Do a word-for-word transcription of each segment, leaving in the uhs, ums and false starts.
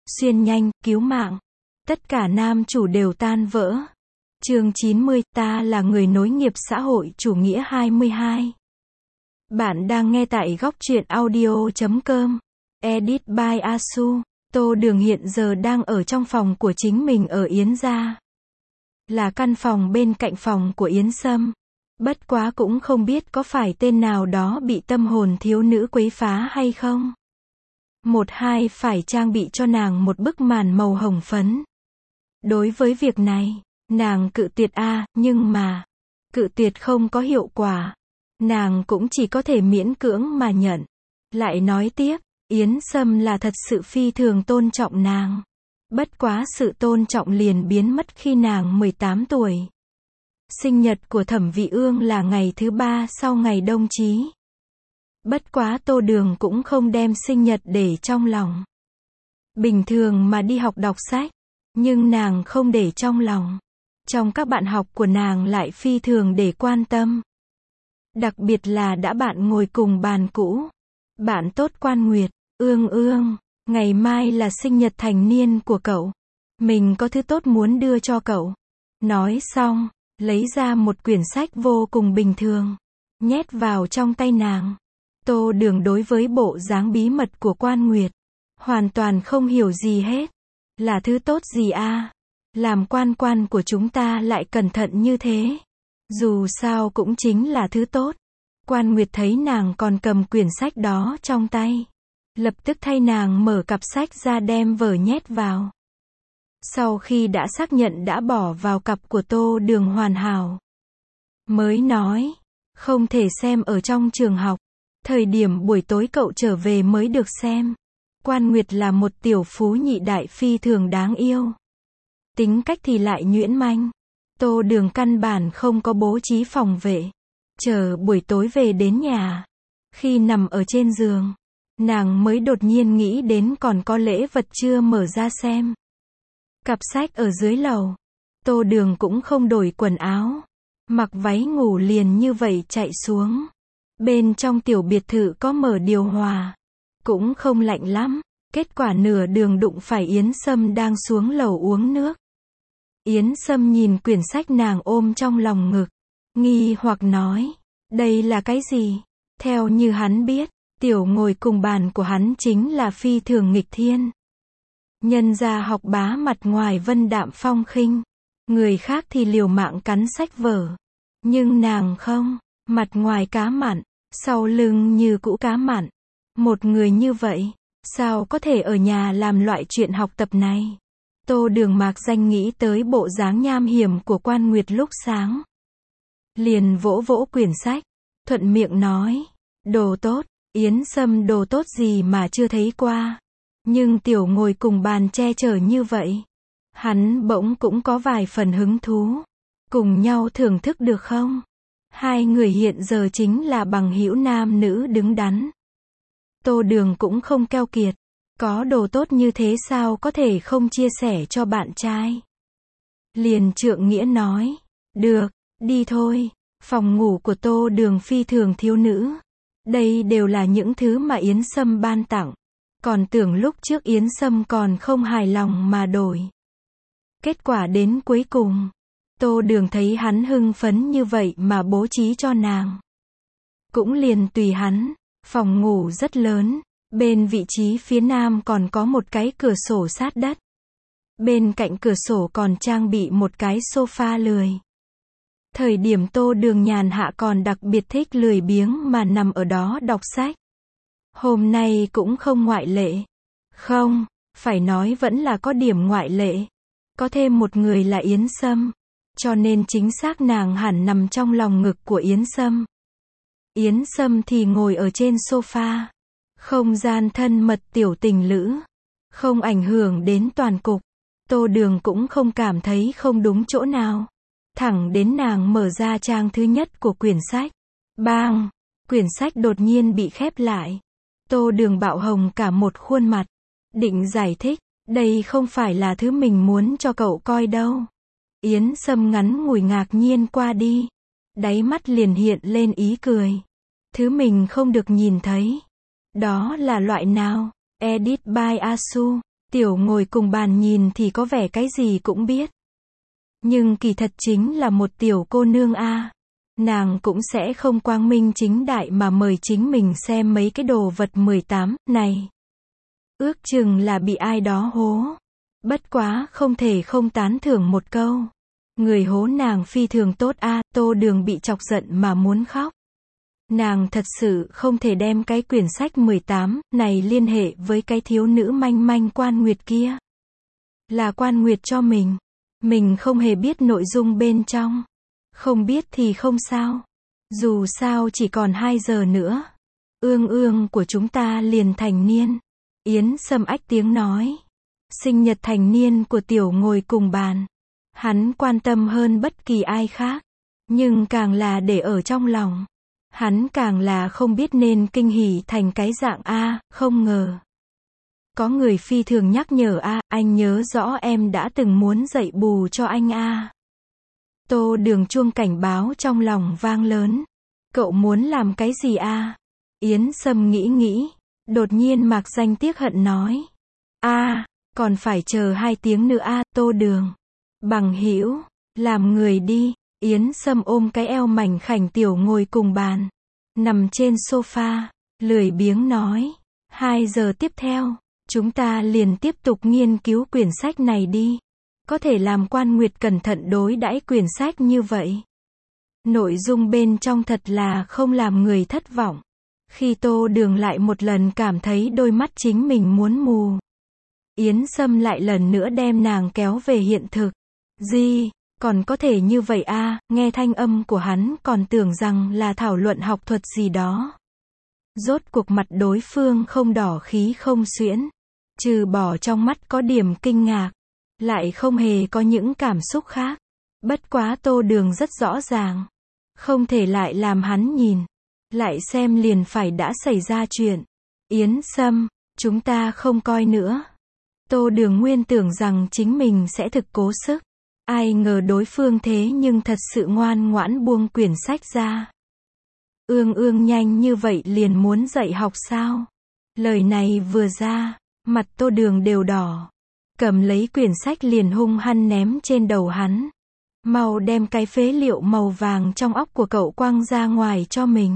xuyên nhanh, cứu mạng. Tất cả nam chủ đều tan vỡ. Chương chín mươi, ta là người nối nghiệp xã hội chủ nghĩa hai mươi hai. Bạn đang nghe tại góc truyện audio chấm com. Edit by Asu. Tô Đường hiện giờ đang ở trong phòng của chính mình ở Yến gia. Là căn phòng bên cạnh phòng của Yến Sâm. Bất quá cũng không biết có phải tên nào đó bị tâm hồn thiếu nữ quấy phá hay không. Một hai phải trang bị cho nàng một bức màn màu hồng phấn. Đối với việc này, nàng cự tuyệt a, à, nhưng mà, cự tuyệt không có hiệu quả. Nàng cũng chỉ có thể miễn cưỡng mà nhận. Lại nói tiếp, Yến Sâm là thật sự phi thường tôn trọng nàng. Bất quá sự tôn trọng liền biến mất khi nàng mười tám tuổi. Sinh nhật của Thẩm Vị Ương là ngày thứ ba sau ngày đông chí. Bất quá Tô Đường cũng không đem sinh nhật để trong lòng. Bình thường mà đi học đọc sách, nhưng nàng không để trong lòng. Trong các bạn học của nàng lại phi thường để quan tâm. Đặc biệt là đã bạn ngồi cùng bàn cũ. Bạn tốt Quan Nguyệt, Ương Ương, ngày mai là sinh nhật thành niên của cậu. Mình có thứ tốt muốn đưa cho cậu. Nói xong, lấy ra một quyển sách vô cùng bình thường, nhét vào trong tay nàng. Tô Đường đối với bộ dáng bí mật của Quan Nguyệt, hoàn toàn không hiểu gì hết. Là thứ tốt gì a? À? Làm quan quan của chúng ta lại cẩn thận như thế. Dù sao cũng chính là thứ tốt. Quan Nguyệt thấy nàng còn cầm quyển sách đó trong tay. Lập tức thay nàng mở cặp sách ra đem vở nhét vào. Sau khi đã xác nhận đã bỏ vào cặp của Tô Đường hoàn hảo. Mới nói, không thể xem ở trong trường học. Thời điểm buổi tối cậu trở về mới được xem. Quan Nguyệt là một tiểu phú nhị đại phi thường đáng yêu. Tính cách thì lại nhuyễn manh. Tô Đường căn bản không có bố trí phòng vệ. Chờ buổi tối về đến nhà. Khi nằm ở trên giường, nàng mới đột nhiên nghĩ đến còn có lễ vật chưa mở ra xem. Cặp sách ở dưới lầu. Tô Đường cũng không đổi quần áo. Mặc váy ngủ liền như vậy chạy xuống. Bên trong tiểu biệt thự có mở điều hòa. Cũng không lạnh lắm. Kết quả nửa đường đụng phải Yến Sâm đang xuống lầu uống nước. Yến Sâm nhìn quyển sách nàng ôm trong lòng ngực. Nghi hoặc nói. Đây là cái gì? Theo như hắn biết, tiểu ngồi cùng bàn của hắn chính là phi thường nghịch thiên. Nhân gia học bá mặt ngoài vân đạm phong khinh. Người khác thì liều mạng cắn sách vở. Nhưng nàng không. Mặt ngoài cá mặn. Sau lưng như cũ cá mặn. Một người như vậy, sao có thể ở nhà làm loại chuyện học tập này? Tô Đường mạc danh nghĩ tới bộ dáng nham hiểm của Quan Nguyệt lúc sáng. Liền vỗ vỗ quyển sách, thuận miệng nói, đồ tốt. Yến Sâm đồ tốt gì mà chưa thấy qua. Nhưng tiểu ngồi cùng bàn che chở như vậy. Hắn bỗng cũng có vài phần hứng thú. Cùng nhau thưởng thức được không? Hai người hiện giờ chính là bằng hữu nam nữ đứng đắn. Tô Đường cũng không keo kiệt. Có đồ tốt như thế sao có thể không chia sẻ cho bạn trai? Liền trượng nghĩa nói. Được, đi thôi. Phòng ngủ của Tô Đường phi thường thiếu nữ. Đây đều là những thứ mà Yến Sâm ban tặng. Còn tưởng lúc trước Yến Sâm còn không hài lòng mà đổi. Kết quả đến cuối cùng, Tô Đường thấy hắn hưng phấn như vậy mà bố trí cho nàng. Cũng liền tùy hắn. Phòng ngủ rất lớn. Bên vị trí phía nam còn có một cái cửa sổ sát đất. Bên cạnh cửa sổ còn trang bị một cái sofa lười. Thời điểm Tô Đường nhàn hạ còn đặc biệt thích lười biếng mà nằm ở đó đọc sách. Hôm nay cũng không ngoại lệ. Không, phải nói vẫn là có điểm ngoại lệ. Có thêm một người là Yến Sâm. Cho nên chính xác nàng hẳn nằm trong lòng ngực của Yến Sâm. Yến Sâm thì ngồi ở trên sofa. Không gian thân mật tiểu tình lữ. Không ảnh hưởng đến toàn cục. Tô Đường cũng không cảm thấy không đúng chỗ nào. Thẳng đến nàng mở ra trang thứ nhất của quyển sách. Bang! Quyển sách đột nhiên bị khép lại. Tô Đường bạo hồng cả một khuôn mặt. Định giải thích. Đây không phải là thứ mình muốn cho cậu coi đâu. Yến Sâm ngắn ngủi ngạc nhiên qua đi. Đáy mắt liền hiện lên ý cười. Thứ mình không được nhìn thấy. Đó là loại nào? Edit by Asu. Tiểu ngồi cùng bàn nhìn thì có vẻ cái gì cũng biết. Nhưng kỳ thật chính là một tiểu cô nương a. Nàng cũng sẽ không quang minh chính đại mà mời chính mình xem mấy cái đồ vật mười tám này. Ước chừng là bị ai đó hố. Bất quá không thể không tán thưởng một câu. Người hố nàng phi thường tốt a. Tô Đường bị chọc giận mà muốn khóc. Nàng thật sự không thể đem cái quyển sách mười tám này liên hệ với cái thiếu nữ manh manh Quan Nguyệt kia. Là Quan Nguyệt cho mình. Mình không hề biết nội dung bên trong. Không biết thì không sao. Dù sao chỉ còn hai giờ nữa. Ương ương của chúng ta liền thành niên. Yến Sâm ách tiếng nói. Sinh nhật thành niên của tiểu ngồi cùng bàn. Hắn quan tâm hơn bất kỳ ai khác. Nhưng càng là để ở trong lòng. Hắn càng là không biết nên kinh hỉ thành cái dạng A, không ngờ. Có người phi thường nhắc nhở A, anh nhớ rõ em đã từng muốn dạy bù cho anh A. Tô Đường chuông cảnh báo trong lòng vang lớn. Cậu muốn làm cái gì A? Yến Sâm nghĩ nghĩ. Đột nhiên Mạc Danh tiếc hận nói. A, còn phải chờ hai tiếng nữa A, Tô Đường. Bằng hữu, làm người đi. Yến Sâm ôm cái eo mảnh khảnh tiểu ngồi cùng bàn. Nằm trên sofa, lười biếng nói. Hai giờ tiếp theo, chúng ta liền tiếp tục nghiên cứu quyển sách này đi. Có thể làm Quan Nguyệt cẩn thận đối đãi quyển sách như vậy. Nội dung bên trong thật là không làm người thất vọng. Khi Tô Đường lại một lần cảm thấy đôi mắt chính mình muốn mù. Yến Sâm lại lần nữa đem nàng kéo về hiện thực. Gì? Còn có thể như vậy a? Nghe thanh âm của hắn còn tưởng rằng là thảo luận học thuật gì đó. Rốt cuộc mặt đối phương không đỏ khí không xuyễn. Trừ bỏ trong mắt có điểm kinh ngạc. Lại không hề có những cảm xúc khác. Bất quá Tô Đường rất rõ ràng. Không thể lại làm hắn nhìn. Lại xem liền phải đã xảy ra chuyện. Yến Sâm, chúng ta không coi nữa. Tô Đường nguyên tưởng rằng chính mình sẽ thực cố sức. Ai ngờ đối phương thế nhưng thật sự ngoan ngoãn buông quyển sách ra. Ương ương nhanh như vậy liền muốn dạy học sao? Lời này vừa ra, mặt Tô Đường đều đỏ. Cầm lấy quyển sách liền hung hăng ném trên đầu hắn. Mau đem cái phế liệu màu vàng trong óc của cậu quăng ra ngoài cho mình.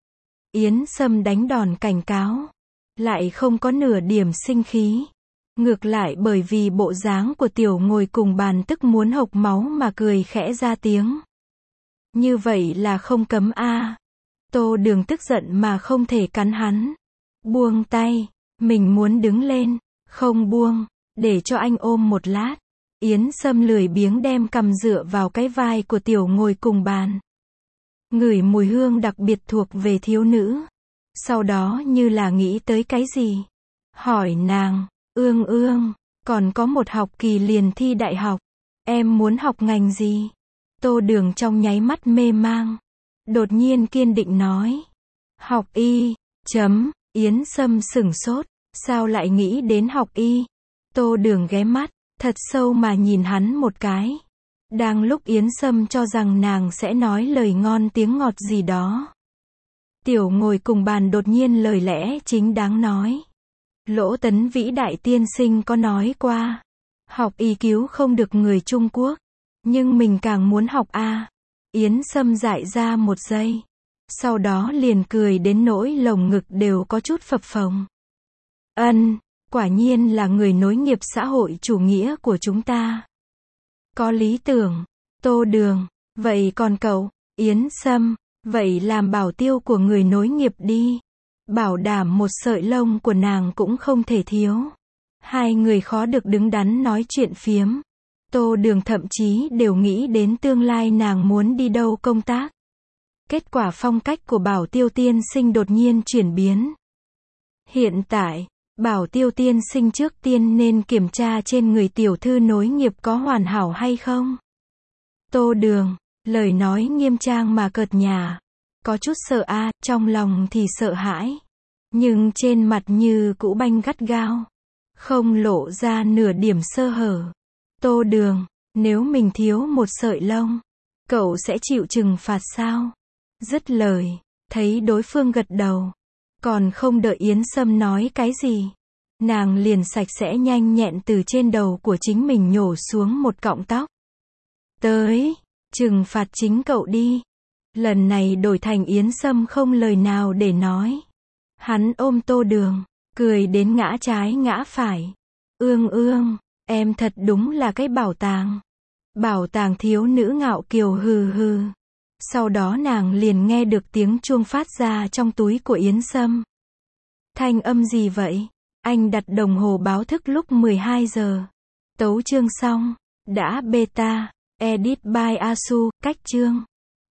Yến Sâm đánh đòn cảnh cáo. Lại không có nửa điểm sinh khí. Ngược lại bởi vì bộ dáng của tiểu ngồi cùng bàn tức muốn hộc máu mà cười khẽ ra tiếng. Như vậy là không cấm a. Tô Đường tức giận mà không thể cắn hắn. Buông tay, mình muốn đứng lên, không buông, để cho anh ôm một lát. Yến Sâm lười biếng đem cằm dựa vào cái vai của tiểu ngồi cùng bàn. Ngửi mùi hương đặc biệt thuộc về thiếu nữ. Sau đó như là nghĩ tới cái gì. Hỏi nàng. Ương ương, còn có một học kỳ liền thi đại học. Em muốn học ngành gì? Tô Đường trong nháy mắt mê mang. Đột nhiên kiên định nói. Học y, chấm, Yến Sâm sửng sốt. Sao lại nghĩ đến học y? Tô Đường ghé mắt, thật sâu mà nhìn hắn một cái. Đang lúc Yến Sâm cho rằng nàng sẽ nói lời ngon tiếng ngọt gì đó. Tiểu ngồi cùng bàn đột nhiên lời lẽ chính đáng nói. Lỗ Tấn Vĩ đại tiên sinh có nói qua. Học y cứu không được người Trung Quốc. Nhưng mình càng muốn học a. Yến Sâm dại ra một giây. Sau đó liền cười đến nỗi lồng ngực đều có chút phập phồng. Ân, quả nhiên là người nối nghiệp xã hội chủ nghĩa của chúng ta. Có lý tưởng. Tô Đường, vậy còn cậu? Yến Sâm, vậy làm bảo tiêu của người nối nghiệp đi. Bảo đảm một sợi lông của nàng cũng không thể thiếu. Hai người khó được đứng đắn nói chuyện phiếm. Tô Đường thậm chí đều nghĩ đến tương lai nàng muốn đi đâu công tác. Kết quả phong cách của Bảo Tiêu tiên sinh đột nhiên chuyển biến. Hiện tại, Bảo Tiêu tiên sinh trước tiên nên kiểm tra trên người tiểu thư nối nghiệp có hoàn hảo hay không. Tô Đường, lời nói nghiêm trang mà cợt nhả. Có chút sợ a, trong lòng thì sợ hãi. Nhưng trên mặt như cũ banh gắt gao. Không lộ ra nửa điểm sơ hở. Tô Đường, nếu mình thiếu một sợi lông, cậu sẽ chịu trừng phạt sao? Dứt lời, thấy đối phương gật đầu. Còn không đợi Yến Sâm nói cái gì. Nàng liền sạch sẽ nhanh nhẹn từ trên đầu của chính mình nhổ xuống một cọng tóc. Tới, trừng phạt chính cậu đi. Lần này đổi thành Yến Sâm không lời nào để nói. Hắn ôm Tô Đường, cười đến ngã trái ngã phải. Ương ương, em thật đúng là cái bảo tàng. Bảo tàng thiếu nữ ngạo kiều hừ hừ. Sau đó nàng liền nghe được tiếng chuông phát ra trong túi của Yến Sâm. Thanh âm gì vậy? Anh đặt đồng hồ báo thức lúc mười hai giờ. Tấu chương xong. Đã beta. Edit by Asu. Cách chương.